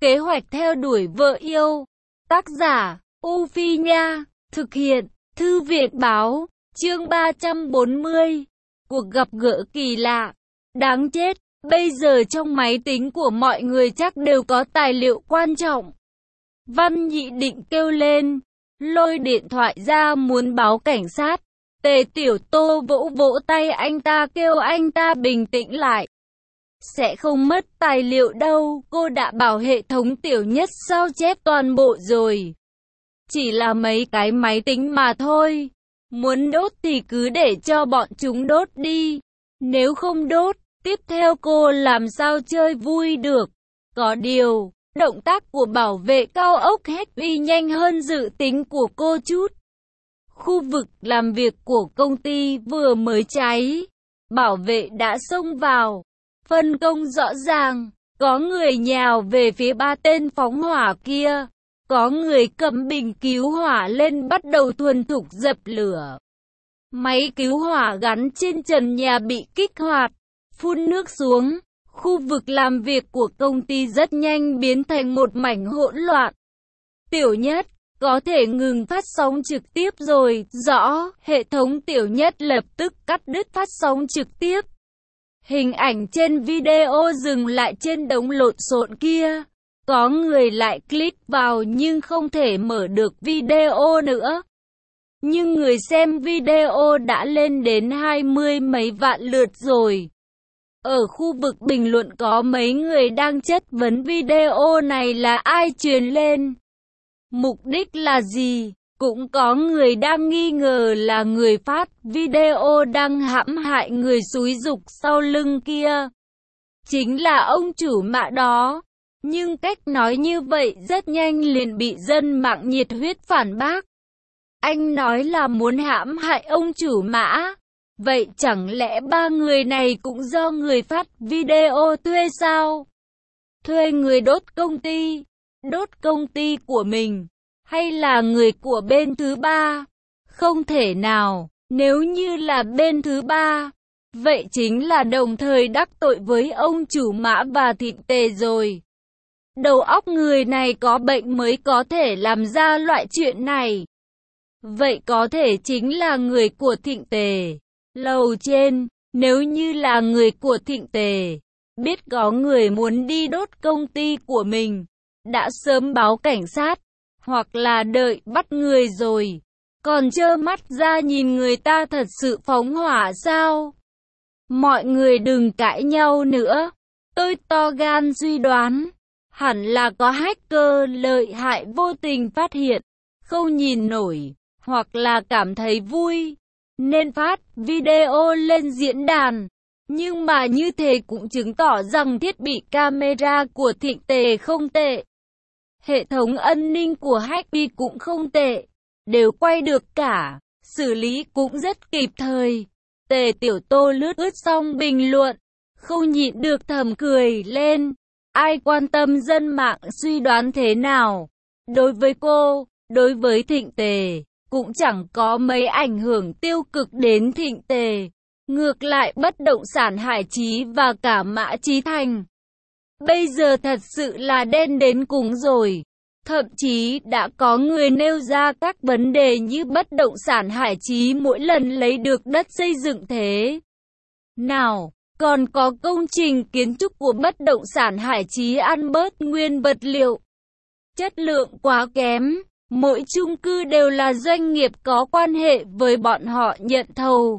Kế hoạch theo đuổi vợ yêu. Tác giả, U Phi Nha. Thực hiện, Thư viện Báo. Chương 340. Cuộc gặp gỡ kỳ lạ. Đáng chết, bây giờ trong máy tính của mọi người chắc đều có tài liệu quan trọng. Văn Nhị định kêu lên, lôi điện thoại ra muốn báo cảnh sát. Tề Tiểu Tô vỗ vỗ tay anh ta kêu anh ta bình tĩnh lại. Sẽ không mất tài liệu đâu, cô đã bảo hệ thống Tiểu Nhất sao chép toàn bộ rồi. Chỉ là mấy cái máy tính mà thôi. Muốn đốt thì cứ để cho bọn chúng đốt đi. Nếu không đốt, tiếp theo cô làm sao chơi vui được. Có điều, động tác của bảo vệ cao ốc Happy nhanh hơn dự tính của cô chút. Khu vực làm việc của công ty vừa mới cháy. Bảo vệ đã xông vào. Phân công rõ ràng. Có người nhào về phía ba tên phóng hỏa kia. Có người cầm bình cứu hỏa lên bắt đầu thuần thục dập lửa. Máy cứu hỏa gắn trên trần nhà bị kích hoạt. Phun nước xuống. Khu vực làm việc của công ty rất nhanh biến thành một mảnh hỗn loạn. Tiểu Nhất, có thể ngừng phát sóng trực tiếp rồi. Rõ, hệ thống Tiểu Nhất lập tức cắt đứt phát sóng trực tiếp. Hình ảnh trên video dừng lại trên đống lộn xộn kia. Có người lại click vào nhưng không thể mở được video nữa. Nhưng người xem video đã lên đến 20 mấy vạn lượt rồi. Ở khu vực bình luận có mấy người đang chất vấn video này là ai truyền lên. Mục đích là gì? Cũng có người đang nghi ngờ là người phát video đang hãm hại người xúi giục sau lưng kia. Chính là ông chủ mạ đó. Nhưng cách nói như vậy rất nhanh liền bị dân mạng nhiệt huyết phản bác. Anh nói là muốn hãm hại ông chủ mã. Vậy chẳng lẽ ba người này cũng do người phát video thuê sao? Thuê người đốt công ty của mình, hay là người của bên thứ ba? Không thể nào, nếu như là bên thứ ba, vậy chính là đồng thời đắc tội với ông chủ mã và Thịnh Tề rồi. Đầu óc người này có bệnh mới có thể làm ra loại chuyện này. Vậy có thể chính là người của Thịnh Tề. Lầu trên, nếu như là người của Thịnh Tề, biết có người muốn đi đốt công ty của mình, đã sớm báo cảnh sát, hoặc là đợi bắt người rồi. Còn trơ mắt ra nhìn người ta thật sự phóng hỏa sao? Mọi người đừng cãi nhau nữa. Tôi to gan suy đoán, hẳn là có hacker lợi hại vô tình phát hiện, không nhìn nổi, hoặc là cảm thấy vui, nên phát video lên diễn đàn. Nhưng mà như thế cũng chứng tỏ rằng thiết bị camera của Thịnh Tề không tệ. Hệ thống an ninh của Happy cũng không tệ. Đều quay được cả. Xử lý cũng rất kịp thời. Tề Tiểu Tô lướt xong bình luận. Không nhịn được thầm cười lên. Ai quan tâm dân mạng suy đoán thế nào? Đối với cô, đối với Thịnh Tề, cũng chẳng có mấy ảnh hưởng tiêu cực đến Thịnh Tề. Ngược lại bất động sản Hải Chí và cả Mã Chí Thành bây giờ thật sự là đen đến cùng rồi. Thậm chí đã có người nêu ra các vấn đề như bất động sản Hải Chí mỗi lần lấy được đất xây dựng thế nào, còn có công trình kiến trúc của bất động sản Hải Chí ăn bớt nguyên vật liệu, chất lượng quá kém. Mỗi chung cư đều là doanh nghiệp có quan hệ với bọn họ nhận thầu.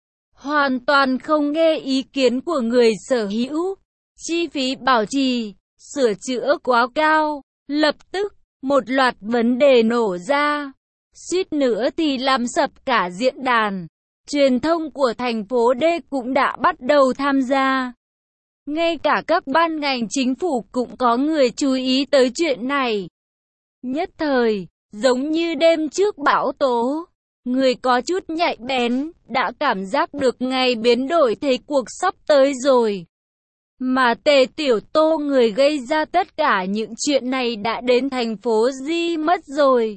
Hoàn toàn không nghe ý kiến của người sở hữu. Chi phí bảo trì, sửa chữa quá cao. Lập tức, một loạt vấn đề nổ ra. Suýt nữa thì làm sập cả diễn đàn. Truyền thông của thành phố D cũng đã bắt đầu tham gia. Ngay cả các ban ngành chính phủ cũng có người chú ý tới chuyện này. Nhất thời, giống như đêm trước bão tố, người có chút nhạy bén, đã cảm giác được ngày biến đổi thế cuộc sắp tới rồi. Mà Tề Tiểu Tô người gây ra tất cả những chuyện này đã đến thành phố Di mất rồi.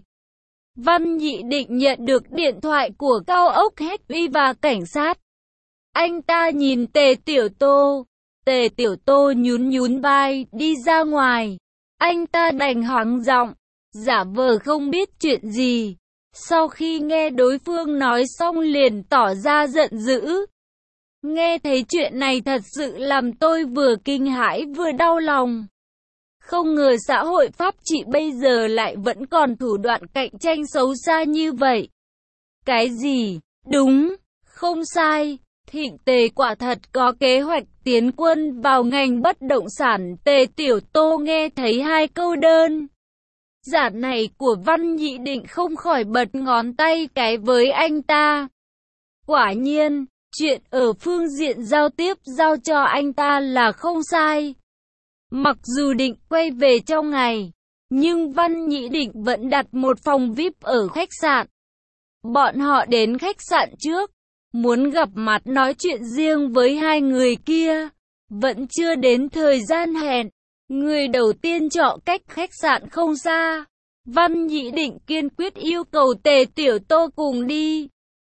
Văn Nhị định nhận được điện thoại của cao ốc Happy và cảnh sát. Anh ta nhìn Tề Tiểu Tô. Tề Tiểu Tô nhún nhún vai, đi ra ngoài. Anh ta đành hoáng giọng, giả vờ không biết chuyện gì. Sau khi nghe đối phương nói xong liền tỏ ra giận dữ. Nghe thấy chuyện này thật sự làm tôi vừa kinh hãi vừa đau lòng. Không ngờ xã hội pháp trị bây giờ lại vẫn còn thủ đoạn cạnh tranh xấu xa như vậy. Cái gì? Đúng, không sai. Thịnh Tề quả thật có kế hoạch tiến quân vào ngành bất động sản. Tề Tiểu Tô nghe thấy hai câu đơn giản này của Văn Nhị Định không khỏi bật ngón tay cái với anh ta. Quả nhiên, chuyện ở phương diện giao tiếp giao cho anh ta là không sai. Mặc dù định quay về trong ngày, nhưng Văn Nhị Định vẫn đặt một phòng VIP ở khách sạn. Bọn họ đến khách sạn trước, muốn gặp mặt nói chuyện riêng với hai người kia. Vẫn chưa đến thời gian hẹn, người đầu tiên chọn cách khách sạn không xa. Văn Nhị Định kiên quyết yêu cầu Tề Tiểu Tô cùng đi.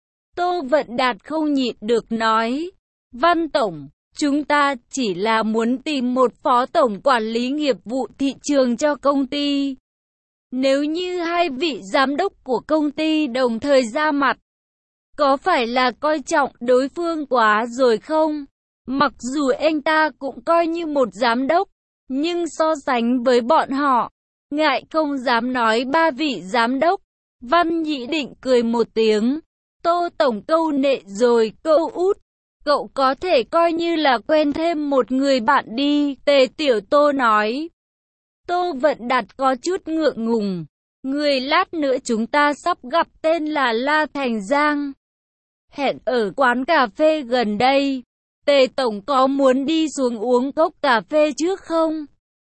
Tô Vận Đạt không nhịn được nói, Văn Tổng, chúng ta chỉ là muốn tìm một phó tổng quản lý nghiệp vụ thị trường cho công ty. Nếu như hai vị giám đốc của công ty đồng thời ra mặt, có phải là coi trọng đối phương quá rồi không? Mặc dù anh ta cũng coi như một giám đốc, nhưng so sánh với bọn họ, ngại không dám nói ba vị giám đốc. Văn Nhị Định cười một tiếng, Tô Tổng câu nệ rồi, cậu út. Cậu có thể coi như là quen thêm một người bạn đi, Tề Tiểu Tô nói. Tô Vận Đạt có chút ngượng ngùng. Người lát nữa chúng ta sắp gặp tên là La Thành Giang. Hẹn ở quán cà phê gần đây. Tề Tổng có muốn đi xuống uống cốc cà phê trước không?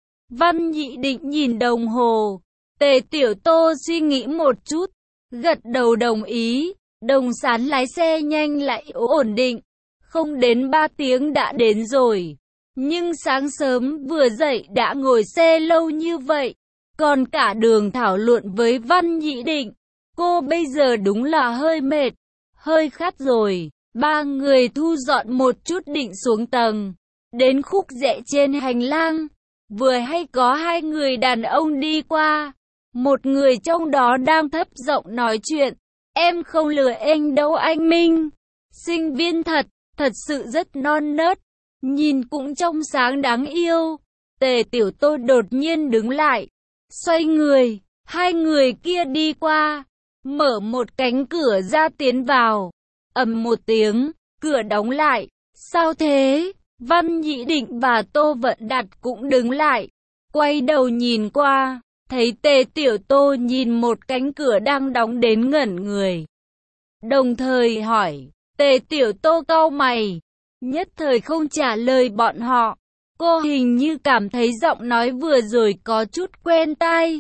Văn Nhị Định nhìn đồng hồ. Tề Tiểu Tô suy nghĩ một chút, gật đầu đồng ý. Đồng Sán lái xe nhanh lại ổn định. Không đến 3 tiếng đã đến rồi. Nhưng sáng sớm vừa dậy đã ngồi xe lâu như vậy. Còn cả đường thảo luận với Văn Nhị Định. Cô bây giờ đúng là hơi mệt, hơi khát rồi. Ba người thu dọn một chút định xuống tầng. Đến khúc rẽ trên hành lang, vừa hay có hai người đàn ông đi qua. Một người trong đó đang thấp giọng nói chuyện. Em không lừa anh đâu anh Minh. Sinh viên thật sự rất non nớt. Nhìn cũng trong sáng đáng yêu. Tề Tiểu Tô đột nhiên đứng lại. Xoay người, hai người kia đi qua. Mở một cánh cửa ra tiến vào. Ầm một tiếng, cửa đóng lại. Sao thế? Văn Nhị Định và Tô Vận Đạt cũng đứng lại. Quay đầu nhìn qua, thấy Tề Tiểu Tô nhìn một cánh cửa đang đóng đến ngẩn người. Đồng thời hỏi, Tề Tiểu Tô cau mày, nhất thời không trả lời bọn họ. Cô hình như cảm thấy giọng nói vừa rồi có chút quen tai.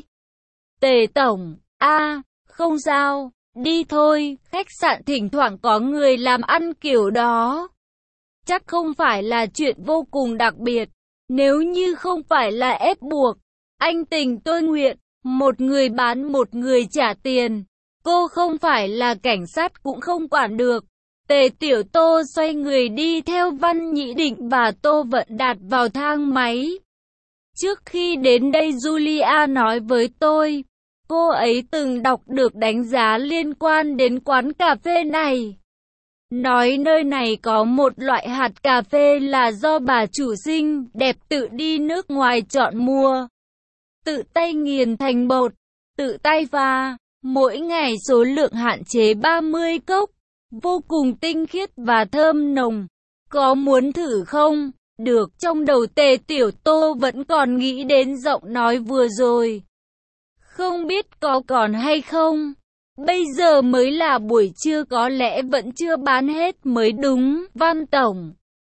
Tề Tổng, không sao, đi thôi, khách sạn thỉnh thoảng có người làm ăn kiểu đó. Chắc không phải là chuyện vô cùng đặc biệt, nếu như không phải là ép buộc. Anh tình tôi nguyện, một người bán một người trả tiền. Cô không phải là cảnh sát cũng không quản được. Tề Tiểu Tô xoay người đi theo Văn Nhị Định và Tô Vận Đạt vào thang máy. Trước khi đến đây Julia nói với tôi, cô ấy từng đọc được đánh giá liên quan đến quán cà phê này. Nói nơi này có một loại hạt cà phê là do bà chủ xinh đẹp tự đi nước ngoài chọn mua. Tự tay nghiền thành bột, tự tay pha, mỗi ngày số lượng hạn chế 30 cốc. Vô cùng tinh khiết và thơm nồng. Có muốn thử không? Được, trong đầu Tề Tiểu Tô vẫn còn nghĩ đến giọng nói vừa rồi. Không biết có còn hay không? Bây giờ mới là buổi trưa có lẽ vẫn chưa bán hết mới đúng. Văn Tổng,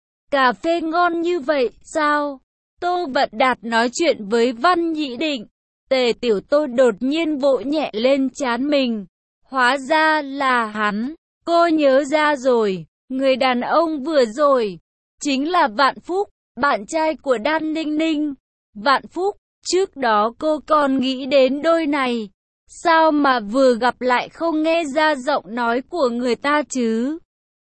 cà phê ngon như vậy sao? Tô Vận Đạt nói chuyện với Văn Nhị Định. Tề Tiểu Tô đột nhiên vỗ nhẹ lên trán mình. Hóa ra là hắn. Cô nhớ ra rồi, người đàn ông vừa rồi, chính là Vạn Phúc, bạn trai của Đan Ninh Ninh. Vạn Phúc, trước đó cô còn nghĩ đến đôi này, sao mà vừa gặp lại không nghe ra giọng nói của người ta chứ?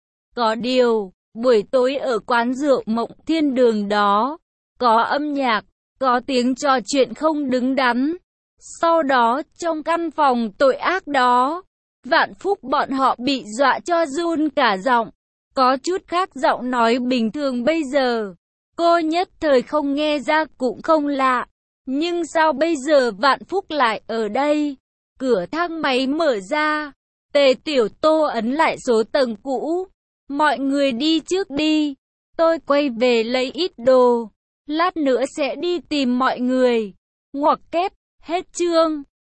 Có điều, buổi tối ở quán rượu Mộng Thiên Đường đó, có âm nhạc, có tiếng trò chuyện không đứng đắn. Sau đó, trong căn phòng tội ác đó, Vạn Phúc bọn họ bị dọa cho run cả giọng. Có chút khác giọng nói bình thường bây giờ. Cô nhất thời không nghe ra cũng không lạ. Nhưng sao bây giờ Vạn Phúc lại ở đây? Cửa thang máy mở ra. Tề Tiểu Tô ấn lại số tầng cũ. Mọi người đi trước đi. Tôi quay về lấy ít đồ. Lát nữa sẽ đi tìm mọi người. Ngoặc kép, hết chương.